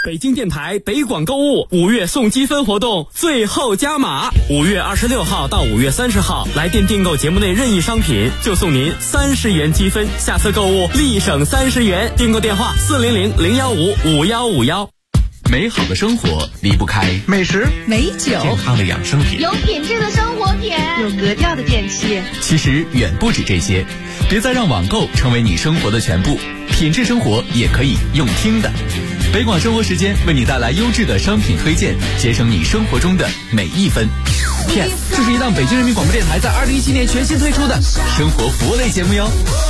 北京电台北广购物5月送积分活动最后加码，5月26号到5月30号，来电订购节目内任意商品就送您30元积分，下次购物立省30元。订购电话400-015-5151。 美好的生活离不开美食、 美酒、 健康的养生品， 有品质的生活品， 有格调的电器。 其实远不止这些，别再让网购成为你生活的全部，品质生活也可以用听的。北广生活时间为你带来优质的商品推荐，节省你生活中的每一分。P.S. 这是一档北京人民广播电台在2017年全新推出的生活服务类节目哟。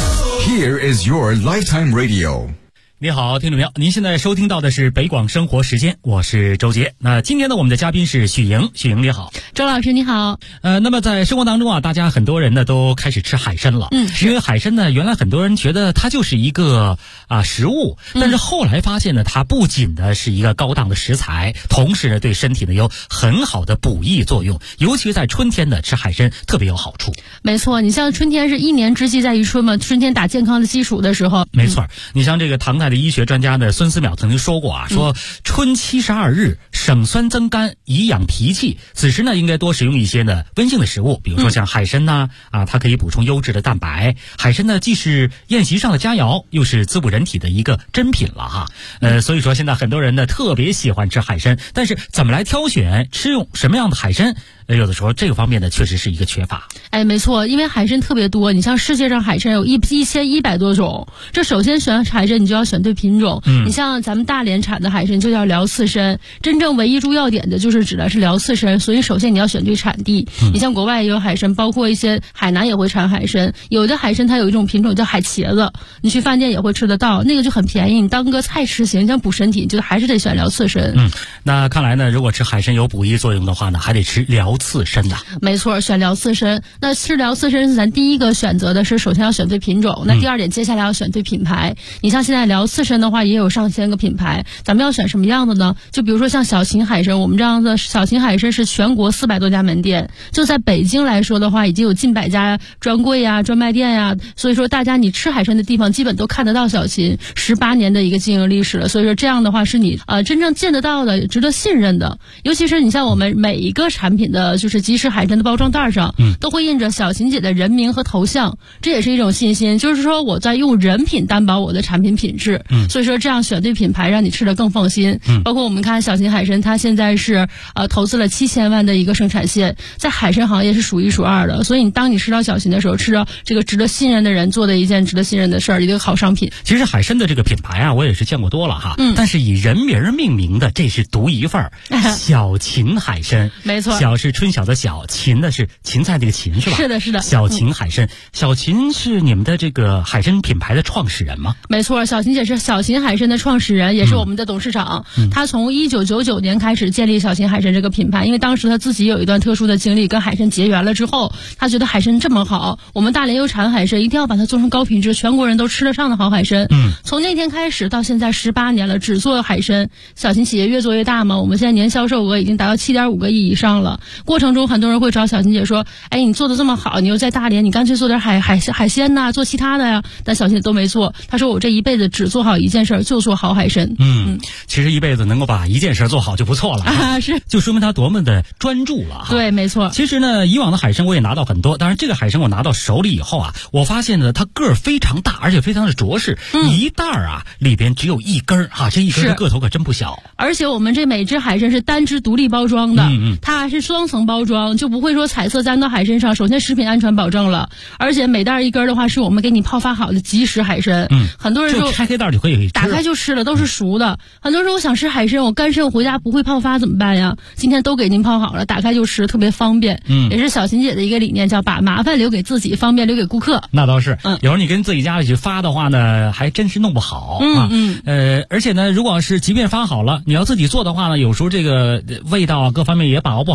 Here is your lifetime radio。 你好，听众朋友，您现在收听到的是北广生活时间，我是周杰。那今天呢，我们的嘉宾是许莹，许莹你好。 周老师你好。 那么在生活当中啊，大家很多人呢都开始吃海参了。因为海参呢，原来很多人觉得它就是一个食物，但是后来发现呢，它不仅的是一个高档的食材，同时呢对身体呢有很好的补益作用，尤其在春天呢吃海参特别有好处。 没错，你像春天是一年之计在于春嘛，春天打健康的基础的时候。 没错，你像这个唐代的医学专家呢孙思邈曾经说过说春72日省酸增甘，以养脾气，此时呢应该多食用一些呢温性的食物，比如说像海参呐它可以补充优质的蛋白。海参呢既是宴席上的佳肴，又是滋补人体的一个珍品了哈。所以说现在很多人呢特别喜欢吃海参，但是怎么来挑选吃用什么样的海参，有的时候这个方面呢确实是一个缺乏。 没错，因为海参特别多，你像世界上海参有1100多种，这首先选海参你就要选对品种。你像咱们大连产的海参就叫辽刺参，真正唯一注要点的就是指的是辽刺参，所以首先你要选对产地。你像国外也有海参，包括一些海南也会产海参，有的海参它有一种品种叫海茄子，你去饭店也会吃得到，那个就很便宜，你当个菜吃行，想补身体就还是得选辽刺参。 那看来呢，如果吃海参有补益作用的话呢，还得吃辽刺参的。 没错，选辽刺参。那吃辽刺参咱第一个选择的是首先要选对品种，那第二点接下来要选对品牌。你像现在辽刺参的话也有上千个品牌，咱们要选什么样的呢？就比如说像小秦海参，我们这样的小秦海参是全国400多家门店，就在北京来说的话已经有近100家专柜呀、专卖店呀，所以说大家你吃海参的地方基本都看得到小秦18年的一个经营历史了，所以说这样的话是你真正见得到的，值得信任的。尤其是你像我们每一个产品的就是即食海参的包装袋上都会印着小秦姐的人名和头像，这也是一种信心，就是说我在用人品担保我的产品品质。所以说这样选对品牌让你吃得更放心。包括我们看小秦海参，它现在是投资了7000万的一个生产线，在海参行业是数1数2的，所以当你吃到小秦的时候，吃到这个值得信任的人做的一件值得信任的事儿，一个好商品。 其实海参的这个品牌我也是见过多了哈，但是以人名命名的这是独一份儿。小秦海参， 没错， 小是春晓的小，秦的是芹菜这个芹是吧？ 是的，是的。 小秦海参，小秦是你们的这个海参品牌的创始人吗？ 没错，小秦姐是小秦海参的创始人，也是我们的董事长。他从1999年开始建立小秦海参这个品牌，因为当时他自己有一段特殊的经历，跟海参结缘了之后，他觉得海参这么好，我们大连有产海参，一定要把它做成高品质，全国人都吃得上的好海参。从那天开始到现在18年了，只做海参。小秦企业越做越大嘛，我们现在年销售额已经达到7.5个亿以上了。过程中很多人会找小秦姐说，你做的这么好，你又在大连，你干脆做点海鲜呐，做其他的呀。但小秦都没做，他说我这一辈子只做好一件事，就做好海参。 其实一辈子能够把一件事做好就不错了是， 就说明他多么的专注了。 对，没错。 其实呢，以往的海参我也拿到很多，当然这个海参我拿到手里以后我发现呢，它个儿非常大，而且非常的着实，一袋里边只有一根这一根的个头可真不小。 而且我们这每只海参是单只独立包装的，它是双层包装，就不会说彩色沾到海参上。首先食品安全保证了，而且每袋一根的话是我们给你泡发好的即食海参。很多人说就开黑袋就可以吃， 打开就吃了，都是熟的。很多人说我想吃海参，我干肾回家不会泡发怎么办呀？今天都给您泡好了，打开就吃，特别方便。也是小秦姐的一个理念，叫把麻烦留给自己，方便留给顾客。 那倒是，有时候你跟自己家里去发的话呢，还真是弄不好而且呢，如果是即便发好了，你要自己做的话呢，有时候这个味道各方面也把握不好。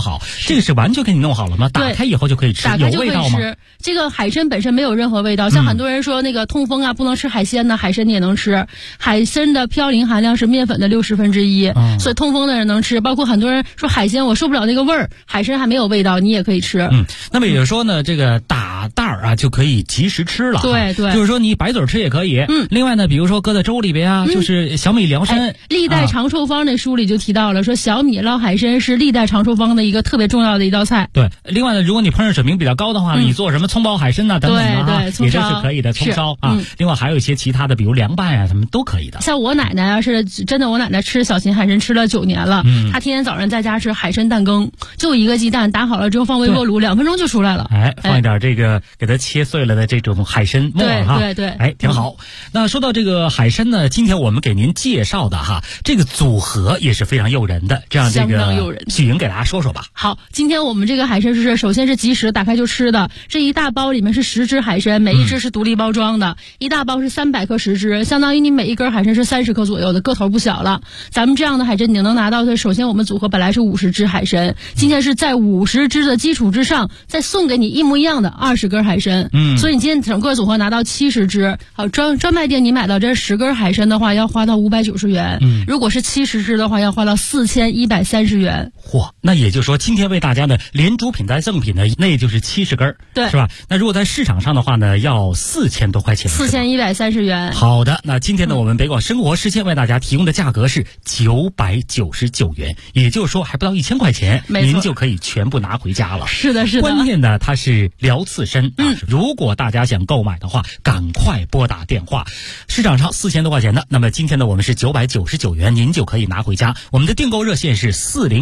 这个是完全给你弄好了吗？打开以后就可以吃，有味道吗？ 这个海参本身没有任何味道，像很多人说那个痛风啊不能吃海鲜呢，海参你也能吃。海参的嘌呤含量是面粉的1/60，所以痛风的人能吃。包括很多人说海鲜我受不了那个味儿，海参还没有味道，你也可以吃。 那么也就是说呢，这个打袋儿啊就可以及时吃了。 对， 就是说你白嘴吃也可以。另外呢，比如说搁在粥里边啊，就是小米疗参。 历代长寿方那书里就提到了，说小米捞海参是历代长寿方的一个特别重要的一道菜。 对，另外呢，如果你烹饪水平比较高的话，你做什么葱爆海参啊等等的也都是可以的，葱烧啊。另外还有一些其他的，比如凉拌啊，什么都可以的。 像我奶奶啊，是真的，我奶奶吃小秦海参吃了9年了，她天天早上在家吃海参蛋羹，就一个鸡蛋打好了之后放微波炉2分钟就出来了。 放一点这个给它切碎了的这种海参末哈， 对， 挺好。那说到这个海参呢，今天我们给您介绍的哈，这个组合也是非常诱人的，这样这个许莹给大家说说吧。 好，今天我们这个海参是首先是即食打开就吃的，这一大包里面是10只海参，每一只是独立包装的，一大包是300克10只，相当于你每一根海参是30克左右的，个头不小了。咱们这样的海参你能拿到的，首先我们组合本来是50只海参，今天是在50只的基础之上再送给你一模一样的20根海参，所以你今天整个组合拿到70只。好，专卖店你买到这10根海参的话要花到590元，如果是70只的话要花到4130元。 嚯，那也就是说今天为大家的连主品带赠品呢，那也就是70根， 对， 是吧？那如果在市场上的话呢，要4000多块钱 ，4130元。 好的，那今天呢，我们北广生活时间为大家提供的价格是999元，也就是说还不到1000块钱，您就可以全部拿回家了。 是的。 关键呢，它是疗刺参如果大家想购买的话，赶快拨打电话。市场上4000多块钱的，那么今天呢，我们是999元，您就可以拿回家。我们的订购热线是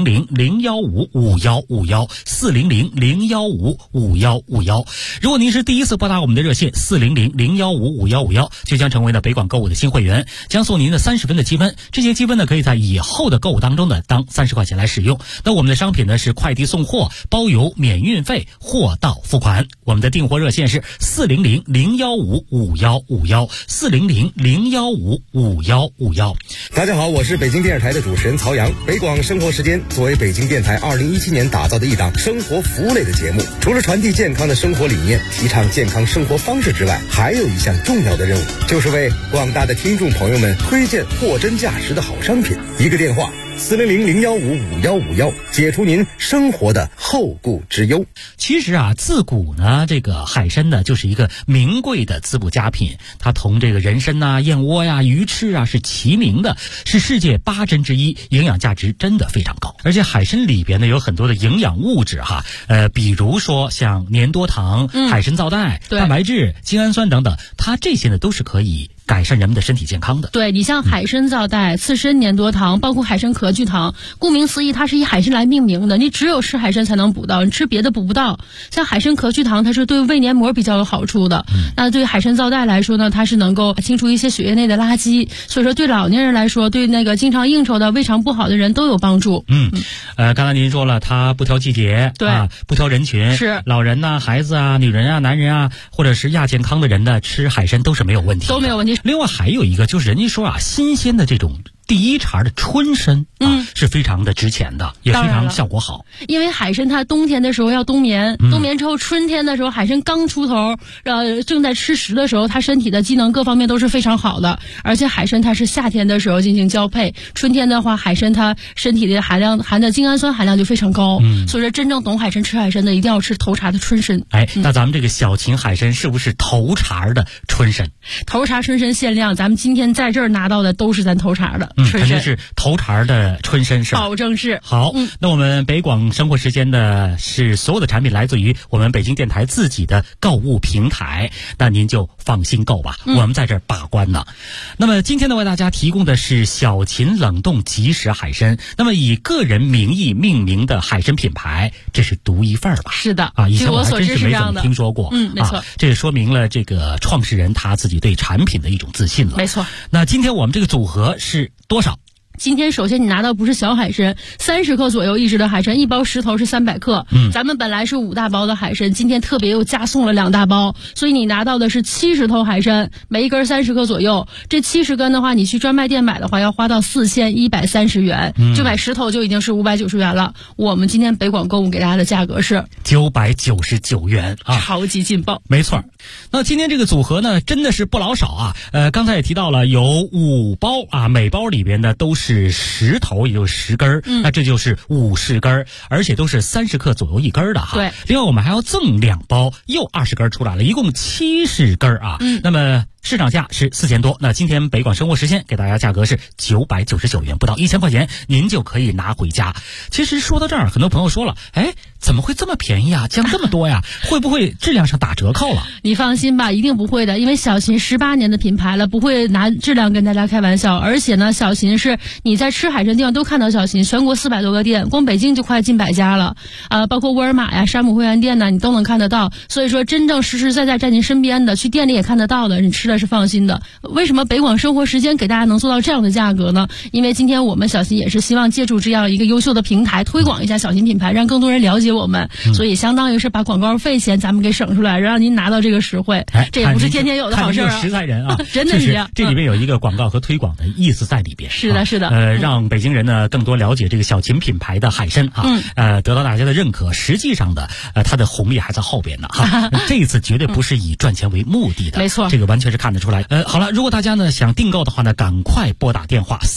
400-015-5151，400-015-5151。如果您是第一次拨打我们的热线400-015-5151，就将成为了北广购物的新会员，将送您的30分的积分。这些积分呢，可以在以后的购物当中呢，当30块钱来使用。那我们的商品呢是快递送货，包邮免运费，货到付款。我们的订货热线是400-015-5151，400-015-5151。 大家好，我是北京电视台的主持人曹阳。北广生活时间作为北京电台2017年打造的一档生活服务类的节目，除了传递健康的生活理念，提倡健康生活方式之外，还有一项重要的任务，就是为广大的听众朋友们推荐货真价实的好商品。一个电话400-015-5151，解除您生活的后顾之忧。 其实啊，自古呢，这个海参呢就是一个名贵的滋补佳品，它同这个人参啊、燕窝呀、鱼翅啊是齐名的，是世界8珍之一，营养价值真的非常高。而且海参里边呢有很多的营养物质哈，比如说像粘多糖、海参皂苷、蛋白质、精氨酸等等，它这些呢都是可以改善人们的身体健康的。 对，你像海参皂苷、刺参粘多糖，包括海参壳聚糖，顾名思义它是以海参来命名的，你只有吃海参才能补到，你吃别的补不到。像海参壳聚糖它是对胃黏膜比较有好处的，那对海参皂苷来说呢，它是能够清除一些血液内的垃圾，所以说对老年人来说，对那个经常应酬的胃肠不好的人都有帮助。 刚才您说了它不挑季节， 对不挑人群，是老人呐、孩子啊、女人啊、男人啊，或者是亚健康的人呢，吃海参都是没有问题的， 都没有问题。 另外还有一个就是人家说啊，新鲜的这种第一茬的春参是非常的值钱的，也非常效果好。 因为海参它冬天的时候要冬眠，冬眠之后春天的时候海参刚出头，正在吃食的时候，它身体的机能各方面都是非常好的。而且海参它是夏天的时候进行交配，春天的话海参它身体的含的精氨酸含量就非常高，所以说真正懂海参吃海参的一定要吃头茬的春参。 那咱们这个小秦海参是不是头茬的春参？ 头茬春参限量，咱们今天在这儿拿到的都是咱头茬的。 肯定是头茬的春参，是吧？ 保证是。 好，那我们北广生活时间的是所有的产品来自于我们北京电台自己的购物平台，那您就放心购吧，我们在这儿把关呢。那么今天呢，为大家提供的是小秦冷冻即食海参，那么以个人名义命名的海参品牌，这是独一份吧？ 是的啊，以前我还真是没怎么听说过。 没错， 这也说明了这个创始人他自己对产品的一种自信了。 没错。 那今天我们这个组合是多少？ 今天首先你拿到不是小海参，30克左右1只的海参，一包10头是300克。咱们本来是5大包的海参，今天特别又加送了2大包，所以你拿到的是70头海参，每一根30克左右。这70根的话，你去专卖店买的话要花到4130元，就买10头就已经是590元了。我们今天北广购物给大家的价格是 999元啊， 超级劲爆。 没错。那今天这个组合呢，真的是不老少啊。刚才也提到了有5包啊，每包里边呢都是10头，也就是10根那这就是50根，而且都是30克左右1根的哈。 对。 另外我们还要赠2包，又20根出来了，一共70根啊。那么市场价是4000多，那今天北广生活时鲜给大家价格是999元，不到1000块钱您就可以拿回家。其实说到这儿，很多朋友说了，怎么会这么便宜啊，降这么多呀？会不会质量上打折扣了？ 你放心吧，一定不会的，因为小秦18年的品牌了，不会拿质量跟大家开玩笑。而且呢，小秦是你在吃海参地方都看到小秦，全国400多个店，光北京就快近100家了，包括沃尔玛呀、山姆会员店呢，你都能看得到。所以说，真正实实在在在您身边的，去店里也看得到的，你吃的是放心的。为什么北广生活时间给大家能做到这样的价格呢？因为今天我们小秦也是希望借助这样一个优秀的平台，推广一下小秦品牌，让更多人了解我们，所以相当于是把广告费钱咱们给省出来，让您拿到这个实惠。这也不是天天有的好事啊！ 实在人啊， 真的是这样。 这里面有一个广告和推广的意思在里边。 是的，是的。 让北京人呢更多了解这个小秦品牌的海参得到大家的认可。实际上的它的红利还在后边呢哈。这一次绝对不是以赚钱为目的的， 没错， 这个完全是看得出来。好了，如果大家呢想订购的话呢，赶快拨打电话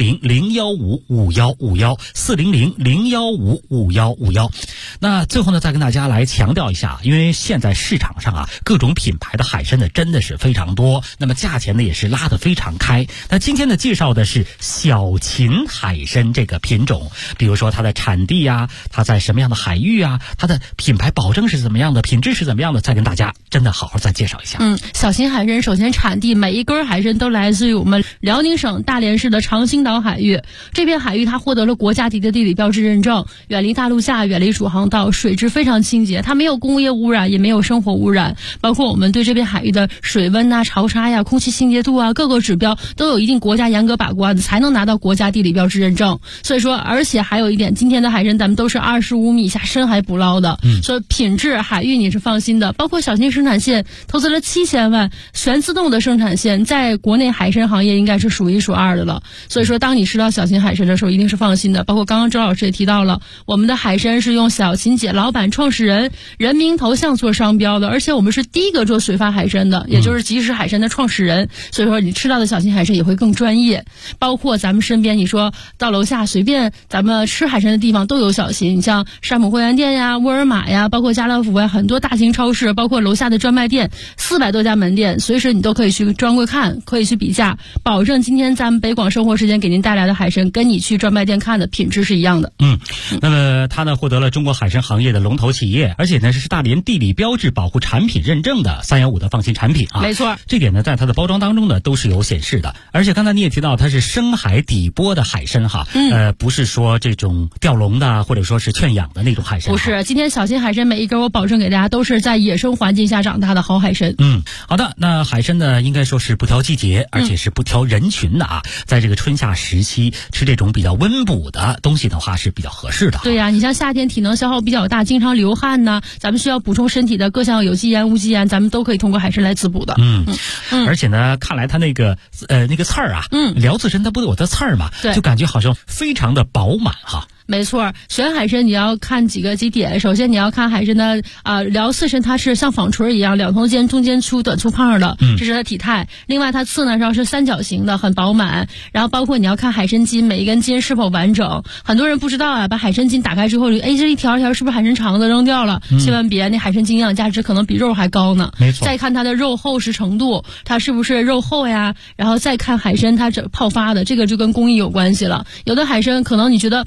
400-015-5151，400-015-5151。那最后呢，再跟大家来强调一下，因为现在市场上啊各种品牌的海参呢真的是非常多，那么价钱呢也是拉得非常开。那今天呢介绍的是小秦海参这个品种，比如说它的产地啊，它在什么样的海域啊，它的品牌保证是怎么样的，品质是怎么样的，再跟大家真的好好再介绍一下。 小秦海参首先产地每一根海参都来自于我们辽宁省大连市的长兴岛海域，这片海域它获得了国家级的地理标志认证，远离大陆架，远离主航道，水质非常清洁，它没有工业污染，也没有生活污染，包括我们对这片海域的水温啊、潮沙呀、空气清洁度啊，各个指标都有一定国家严格把关，才能拿到国家地理标志认证。所以说，而且还有一点，今天的海参咱们都是25米以下深海捕捞的，所以品质海域你是放心的。包括小秦生产线投资了7000万，全自动的生产线，在国内海参行业应该是数1数2的了。所以说，当你吃到小秦海参的时候，一定是放心的。包括刚刚周老师也提到了，我们的海参是用小秦姐老板创始人人名头像做商标的，而且我们是第一个做水发海参的，也就是即食海参的创始人。所以说，你吃到的小秦海参也会更专业。包括咱们身边，你说到楼下随便咱们吃海参的地方都有小秦，你像山姆会员店呀、沃尔玛呀，包括家乐福呀，很多大型超市，包括楼下的专卖店，400多家门店，随时你都可以去专柜看，可以去比价，保证今天咱们北广生活时间给您带来的海参跟你去专卖店看的品质是一样的。 那么它呢获得了中国海参行业的龙头企业，而且呢是大连地理标志保护产品认证的315的放心产品啊。 没错， 这点呢在它的包装当中呢都是有显示的。而且刚才你也提到它是深海底波的海参哈，不是说这种钓笼的或者说是圈养的那种海参。 不是，今天小秦海参每一根我保证给大家都是在野生环境下长大的好海参。 好的，那海参呢应该说是不挑季节，而且是不挑人群的啊。在这个春夏时期吃这种比较温补的东西的话是比较合适的。 对呀，你像夏天体能消耗比较大，经常流汗呢，咱们需要补充身体的各项有机盐、无机盐，咱们都可以通过海参来滋补的。 而且呢，看来它那个刺儿啊，辽刺参它不都有的刺儿嘛，就感觉好像非常的饱满哈。 没错，选海参你要看几点。首先你要看海参的辽刺参，它是像纺锤一样，两头尖，中间粗，短粗胖的，这是它体态。另外它刺呢是三角形的，很饱满。然后包括你要看海参筋，每一根筋是否完整。很多人不知道啊，把海参筋打开之后，这一条一条是不是海参肠子扔掉了？千万别，那海参筋营养价值可能比肉还高呢。 没错。 再看它的肉厚实程度，它是不是肉厚呀？然后再看海参它泡发的，这个就跟工艺有关系了。有的海参可能你觉得，我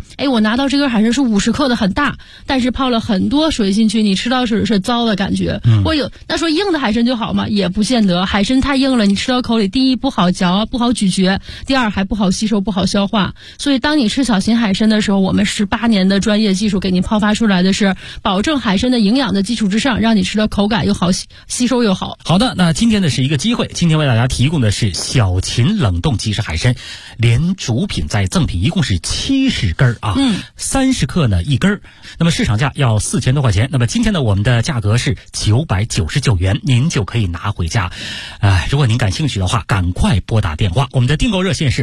拿到这根海参是50克的，很大，但是泡了很多水进去，你吃到水是糟的感觉。那说硬的海参就好吗？也不见得，海参太硬了，你吃到口里，第一不好嚼，不好咀嚼，第二还不好吸收，不好消化。所以当你吃小型海参的时候，我们18年的专业技术给您泡发出来的是保证海参的营养的基础之上，让你吃的口感又好，吸收又好。 好的，那今天呢是一个机会，今天为大家提供的是小秦冷冻即食海参，连主品再赠品一共是70根啊，30克呢一根，那么市场价要4000多块钱，那么今天呢我们的价格是999元，您就可以拿回家。如果您感兴趣的话，赶快拨打电话，我们的订购热线是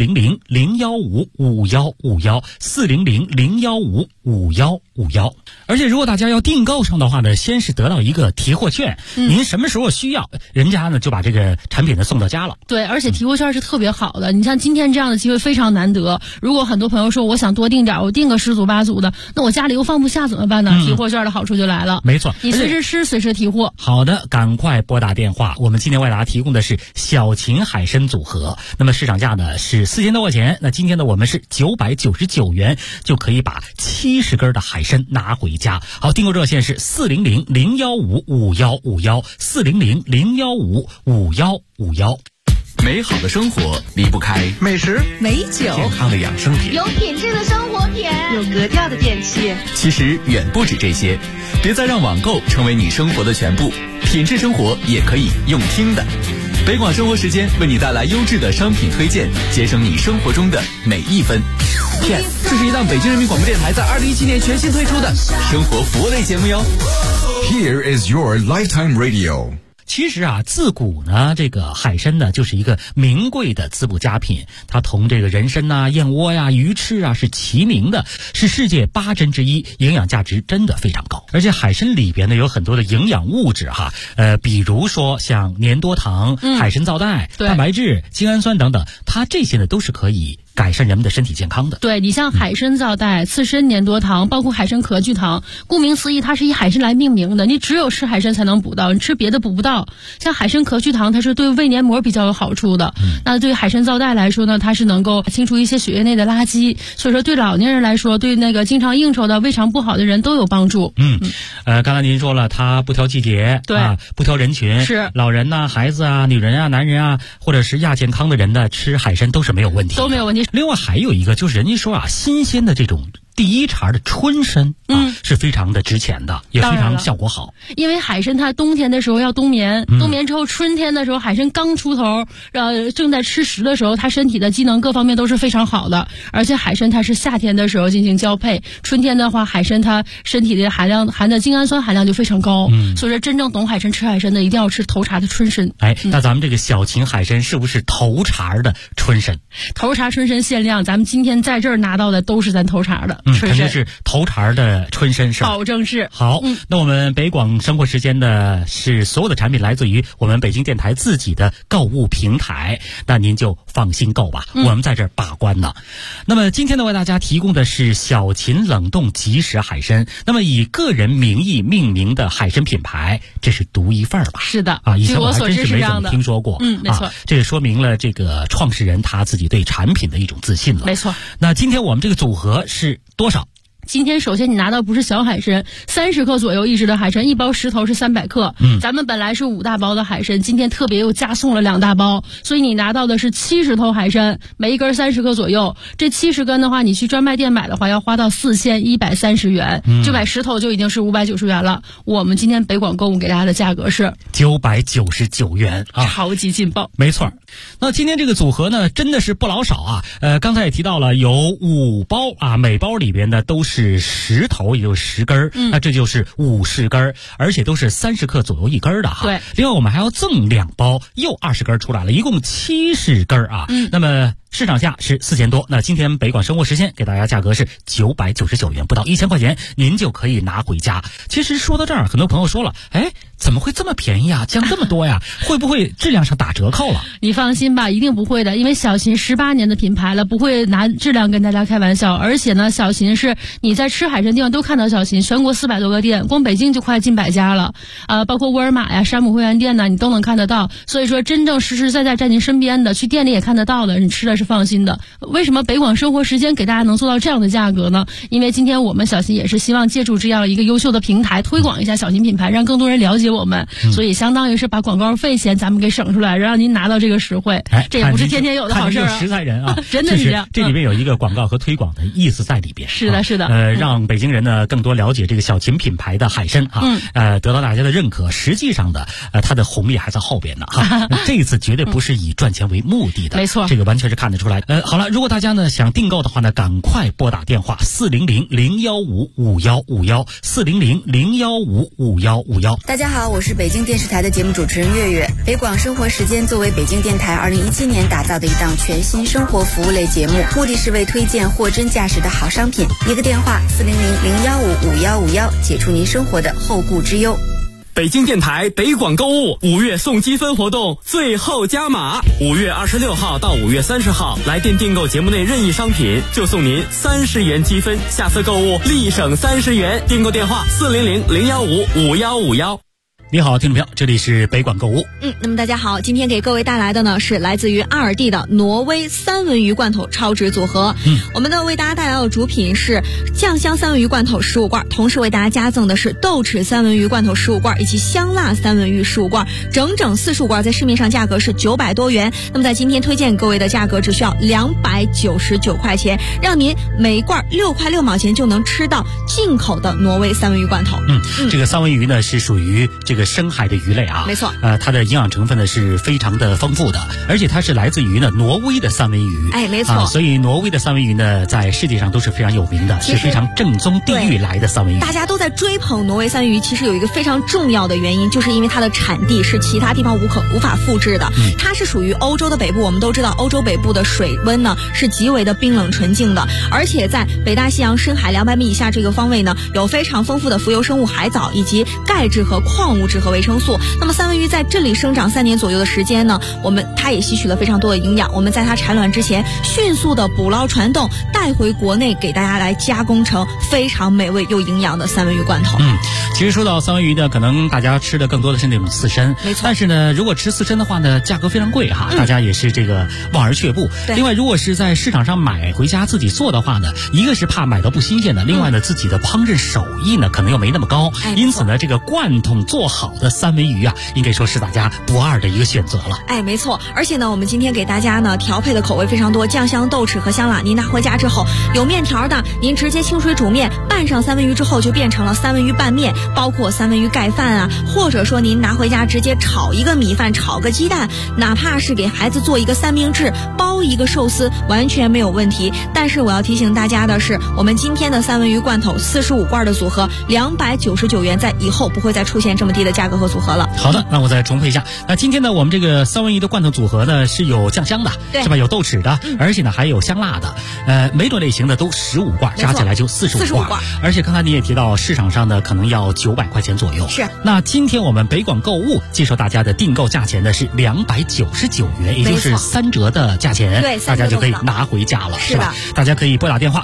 400-015-5151，400-015-5151。而且如果大家要订购上的话呢，先是得到一个提货券，您什么时候需要，人家呢就把这个产品呢送到家了。 对，而且提货券是特别好的，你像今天这样的机会非常难得。如果很多朋友说我想多订点，我订个10组8组的，那我家里又放不下怎么办呢？提货券的好处就来了。 没错， 你随时吃随时提货。 好的，赶快拨打电话，我们今天为大家提供的是小秦海参组合，那么市场价呢是4000多块钱，那今天呢我们是999元就可以把70根的海参拿回家。好，订购热线是400-015-5151，400-015-5151。 美好的生活离不开美食、 美酒、 健康的养生品， 有品质的生活品，有格调的电器。 其实远不止这些，别再让网购成为你生活的全部，品质生活也可以用听的。北广生活时间为你带来优质的商品推荐，节省你生活中的每一分。Yes， 这是一档北京人民广播电台在2017年全新推出的生活服务类节目哟。 Here is your lifetime radio。 其实啊，自古呢，这个海参呢就是一个名贵的滋补佳品，它同这个人参呐、燕窝呀、鱼翅啊是齐名的，是世界8珍之一，营养价值真的非常高。而且海参里边呢有很多的营养物质哈，比如说像粘多糖、海参皂苷、蛋白质、精氨酸等等，它这些呢都是可以改善人们的身体健康的。 对，你像海参皂苷、刺参粘多糖，包括海参壳聚糖，顾名思义，它是以海参来命名的。你只有吃海参才能补到，你吃别的补不到。像海参壳聚糖，它是对胃黏膜比较有好处的。那对海参皂苷来说呢，它是能够清除一些血液内的垃圾，所以说对老年人来说，对那个经常应酬的、胃肠不好的人都有帮助。 刚才您说了，它不挑季节， 对不挑人群， 是老人呐、孩子啊、女人啊、男人啊，或者是亚健康的人呢，吃海参都是没有问题的， 都没有问题。 另外还有一个就是人家说啊，新鲜的这种第一茬的春参是非常的值钱的，也非常效果好。 因为海参它冬天的时候要冬眠，冬眠之后春天的时候海参刚出头，正在吃食的时候，它身体的机能各方面都是非常好的。而且海参它是夏天的时候进行交配，春天的话海参它身体的含的精氨酸含量就非常高。所以说真正懂海参吃海参的一定要吃头茬的春参。 那咱们这个小秦海参是不是头茬的春参？ 头茬春参限量，咱们今天在这儿拿到的都是咱头茬的。 肯定是头茬的春参是吧？ 保证是。 好，那我们北广生活时间的是所有的产品来自于我们北京电台自己的购物平台，那您就放心购吧，我们在这儿把关呢。那么今天呢，为大家提供的是小秦冷冻即食海参，那么以个人名义命名的海参品牌，这是独一份吧？ 是的以前我还真是没怎么听说过。 没错， 这也说明了这个创始人他自己对产品的一种自信了。 没错。 那今天我们这个组合是多少？ 今天首先你拿到不是小海参，30克左右一只的海参，一包10头是300克。咱们本来是5大包的海参，今天特别又加送了2大包，所以你拿到的是70头海参，每一根30克左右。这70根的话，你去专卖店买的话要花到4130元，就买10头就已经是590元了。我们今天北广购物给大家的价格是 999元啊， 超级劲爆。 没错。那今天这个组合呢，真的是不老少啊。刚才也提到了有5包啊，每包里边呢都是10头，也就是10根那这就是50根，而且都是30克左右一根的哈。 对。 另外我们还要赠2包，又20根出来了，一共70根啊。那么市场价是4000多，那今天北广生活时间给大家价格是999元，不到1000块钱，您就可以拿回家。其实说到这儿，很多朋友说了， 怎么会这么便宜啊？降这么多呀？会不会质量上打折扣了？ 你放心吧，一定不会的，因为小秦18年的品牌了，不会拿质量跟大家开玩笑。而且呢，小秦是你在吃海参地方都看到小秦，全国400多个店，光北京就快近100家了，包括沃尔玛呀、山姆会员店呢，你都能看得到。所以说，真正实实在在在您身边的，去店里也看得到的，你吃的是放心的。为什么北广生活时间给大家能做到这样的价格呢？因为今天我们小秦也是希望借助这样一个优秀的平台，推广一下小秦品牌，让更多人了解我们，所以相当于是把广告费钱咱们给省出来，让您拿到这个实惠。这也不是天天有的好事啊！ 实在人啊， 真的是这样。 这里面有一个广告和推广的意思在里边。 是的，是的。 让北京人呢更多了解这个小秦品牌的海参得到大家的认可。实际上的它的红利还在后边呢这一次绝对不是以赚钱为目的的， 没错， 这个完全是看得出来。好了，如果大家呢想订购的话呢，赶快拨打电话400-015-5151，400-015-5151。 大家好，我是北京电视台的节目主持人月月。北广生活时间作为北京电台2017年打造的一档全新生活服务类节目，目的是为推荐货真价实的好商品。一个电话400-015-5151，解除您生活的后顾之忧。 北京电台北广购物5月送积分活动最后加码，5月26号到5月30号，来电订购节目内任意商品就送您30元积分，下次购物立省30元。订购电话400-015-5151。 你好，听众朋友，这里是北广购物。 那么大家好，今天给各位带来的呢是来自于阿尔蒂的挪威三文鱼罐头超值组合。我们的为大家带来的主品是酱香三文鱼罐头15罐，同时为大家加赠的是豆豉三文鱼罐头15罐以及香辣三文鱼15罐，整整45罐，在市面上价格是900多元。那么在今天推荐各位的价格只需要299块钱，让您每一罐6块6毛钱就能吃到进口的挪威三文鱼罐头。 这个三文鱼呢是属于这个深海的鱼类啊， 没错。 它的营养成分呢是非常的丰富的，而且它是来自于呢挪威的三文鱼。 没错。 所以挪威的三文鱼呢在世界上都是非常有名的，是非常正宗地域来的三文鱼。 大家都在追捧挪威三文鱼，其实有一个非常重要的原因，就是因为它的产地是其他地方无法复制的。它是属于欧洲的北部，我们都知道欧洲北部的水温呢是极为的冰冷纯净的，而且在北大西洋深海200米以下这个方位呢，有非常丰富的浮游生物海藻以及钙质和矿物质和维生素。那么三文鱼在这里生长3年左右的时间呢，它也吸取了非常多的营养。我们在它产卵之前迅速的捕捞传动，带回国内给大家来加工成非常美味又营养的三文鱼罐头。 其实说到三文鱼呢，可能大家吃的更多的是那种刺身， 没错。 但是呢，如果吃刺身的话呢，价格非常贵哈，大家也是这个望而却步。另外，如果是在市场上买回家自己做的话呢，一个是怕买到不新鲜的，另外呢，自己的烹饪手艺呢可能又没那么高，因此呢，这个罐头做好的三文鱼啊，应该说是大家不二的一个选择了。 没错。而且呢，我们今天给大家呢调配的口味非常多，酱香、豆豉和香辣。您拿回家之后，有面条的，您直接清水煮面，拌上三文鱼之后就变成了三文鱼拌面，包括三文鱼盖饭啊，或者说您拿回家直接炒一个米饭，炒个鸡蛋，哪怕是给孩子做一个三明治，包一个寿司，完全没有问题。但是我要提醒大家的是，我们今天的三文鱼罐头45罐的组合299元，在以后不会再出现这么低的价格和组合了。 好的，那我再重复一下。那今天呢，我们这个三文鱼的罐头组合呢是有酱香的，是吧？有豆豉的，而且呢还有香辣的。每种类型的都15罐，加起来就45罐。而且刚才你也提到，市场上呢可能要900块钱左右。 是。 那今天我们北广购物介绍大家的订购价钱呢是299元，也就是3折的价钱， 对， 大家就可以拿回家了，是吧？大家可以拨打电话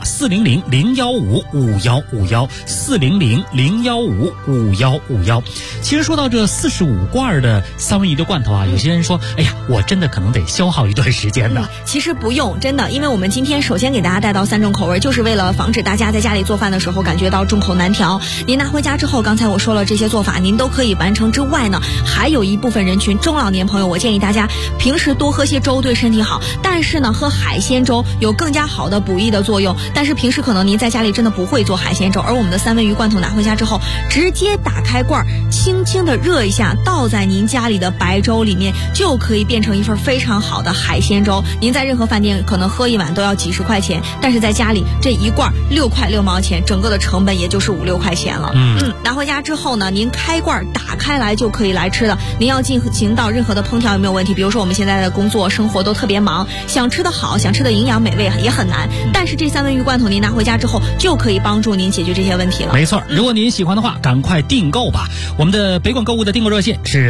400-015-5151，400-015-5151。其实说到这45罐的三文鱼的罐头啊，有些人说，哎呀，我真的可能得消耗一段时间呢。 其实不用，真的，因为我们今天首先给大家带到3种口味，就是为了防止大家在家里做饭的时候感觉到众口难调。您拿回家之后，刚才我说了这些做法，您都可以完成之外呢，还有一部分人群，中老年朋友，我建议大家平时多喝些粥，对身体好。但是呢，喝海鲜粥有更加好的补益的作用。但是平时可能您在家里真的不会做海鲜粥，而我们的三文鱼罐头拿回家之后，直接打开罐，轻轻的热一下，倒在您家里的白粥里面，就可以变成一份非常好的海鲜粥。您在任何饭店可能喝一碗都要几十块钱，但是在家里这一罐6块6毛钱，整个的成本也就是5、6块钱了。拿回家之后呢，您开罐打开来就可以来吃的。您要进行到任何的烹调也没有问题。比如说我们现在的工作生活都特别忙，想吃的好，想吃的营养美味也很难。但是这三文鱼罐头您拿回家之后，就可以帮助您解决这些问题了。 没错，如果您喜欢的话，赶快订购吧。我们的的北广购物的订购热线是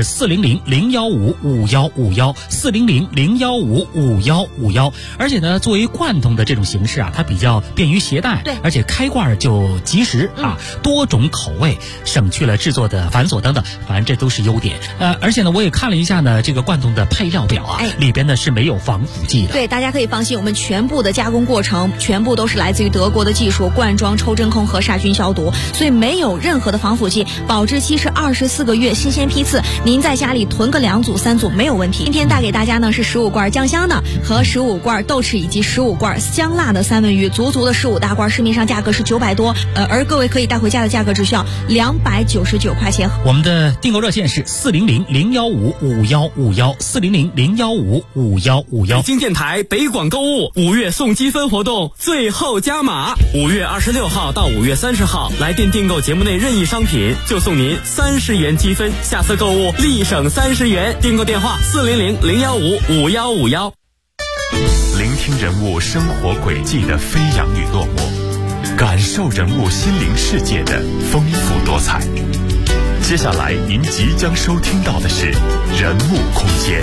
400-015-5151，400-015-5151。而且呢，作为罐头的这种形式啊，它比较便于携带， 对， 而且开罐就及时啊，多种口味，省去了制作的繁琐等等，反正这都是优点。而且呢，我也看了一下呢，这个罐头的配料表啊，里边呢是没有防腐剂的。 对，大家可以放心，我们全部的加工过程全部都是来自于德国的技术，灌装、抽真空和杀菌消毒，所以没有任何的防腐剂，保质期是24个月，新鲜批次，您在家里囤个2组3组没有问题。今天带给大家呢是15罐酱香的和15罐豆豉以及15罐香辣的三文鱼，足的15大罐，市面上价格是900多，而各位可以带回家的价格只需要299块钱。 我们的订购热线是400-015-5151，400-015-5151。 北京电台北广购物5月送积分活动最后加码，5月26号到5月30号来电订购节目内任意商品，就送您30元积分，下次购物立省30元。订购电话400-015-5151。 聆听人物生活轨迹的飞扬与落寞，感受人物心灵世界的丰富多彩。接下来您即将收听到的是人物空间。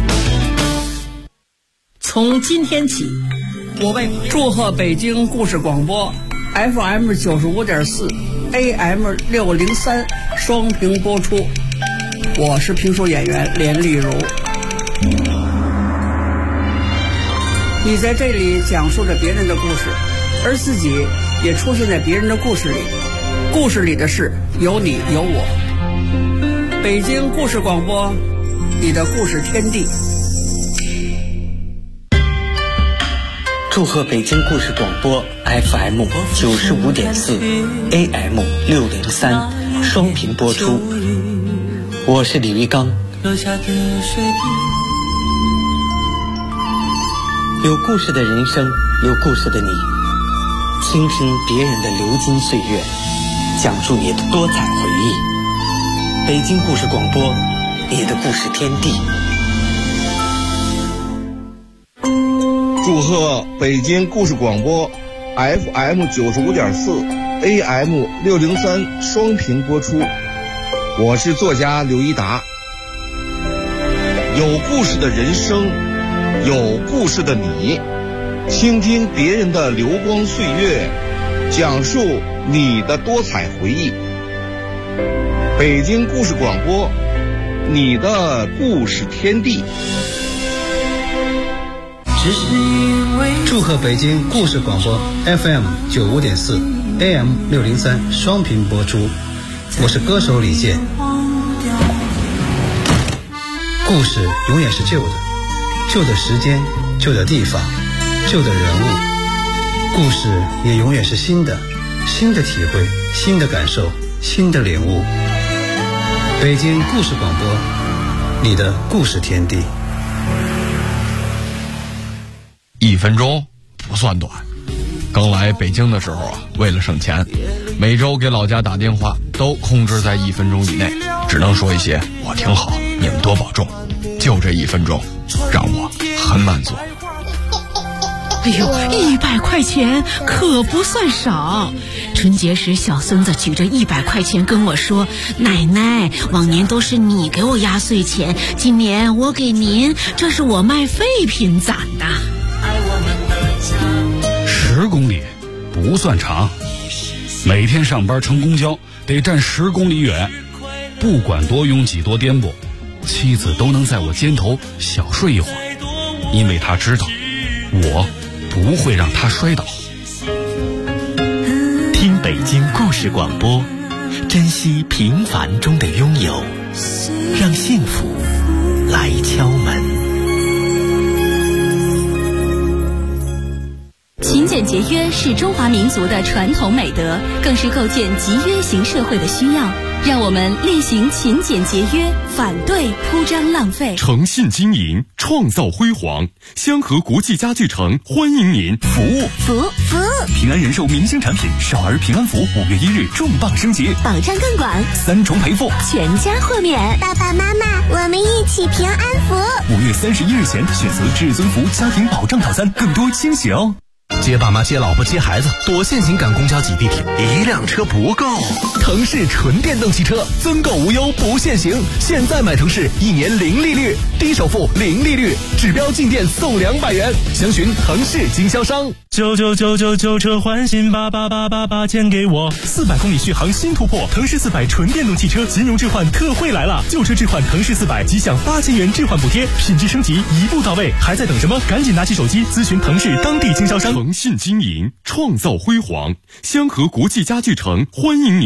从今天起，我为祝贺北京故事广播 FM 95.4 AM 603双屏播出。我是评书演员连丽如。你在这里讲述着别人的故事，而自己也出现在别人的故事里，故事里的事有你有我。北京故事广播，你的故事天地。 祝贺北京故事广播 FM 95.4 AM 603双屏播出。我是李玉刚。有故事的人生，有故事的你，倾听别人的流金岁月，讲述你的多彩回忆。北京故事广播，你的故事天地。 祝贺北京故事广播 FM 95.4 AM 603双屏播出。我是作家刘一达。有故事的人生，有故事的你，倾听别人的流光岁月，讲述你的多彩回忆。北京故事广播，你的故事天地。 祝贺北京故事广播 FM 95.4 AM 603双屏播出。我是歌手李健。故事永远是旧的，旧的时间，旧的地方，旧的人物。故事也永远是新的，新的体会，新的感受，新的领悟。北京故事广播，你的故事天地。 1分钟不算短。刚来北京的时候啊，为了省钱，每周给老家打电话都控制在1分钟以内，只能说一些我挺好，你们多保重。就这1分钟，让我很满足。 哎呦，100块钱可不算少。春节时，小孙子举着100块钱跟我说：“奶奶，往年都是你给我压岁钱，今年我给您，这是我卖废品攒的。 ”10公里不算长，每天上班乘公交得站10公里远，不管多拥挤多颠簸，妻子都能在我肩头小睡一会儿，因为她知道我不会让她摔倒。 听北京故事广播，珍惜平凡中的拥有，让幸福来敲门。 勤俭节约是中华民族的传统美德，更是构建集约型社会的需要。让我们厉行勤俭节约，反对铺张浪费。 诚信经营，创造辉煌。香河国际家具城欢迎您。服务平安人寿明星产品少儿平安符5月1日重磅升级， 保障更广 ，3重赔付， 全家豁免。 爸爸妈妈，我们一起平安符。 5月31日前选择至尊福家庭保障套餐，更多惊喜哦。 接爸妈、接老婆、接孩子，多限行赶公交挤地铁， 一辆车不够。 腾势纯电动汽车，增购无忧不限行。现在买腾势，1年0利率，低首付0利率，指标进店送200元。详询腾势经销商。 99999旧车换新，88888钱给我。 400公里续航新突破，腾势400纯电动汽车金融置换特惠来了，旧车置换腾势400即享8000元置换补贴，品质升级一步到位，还在等什么？赶紧拿起手机咨询腾势当地经销商。 诚信经营，创造辉煌，香河国际家具城欢迎您。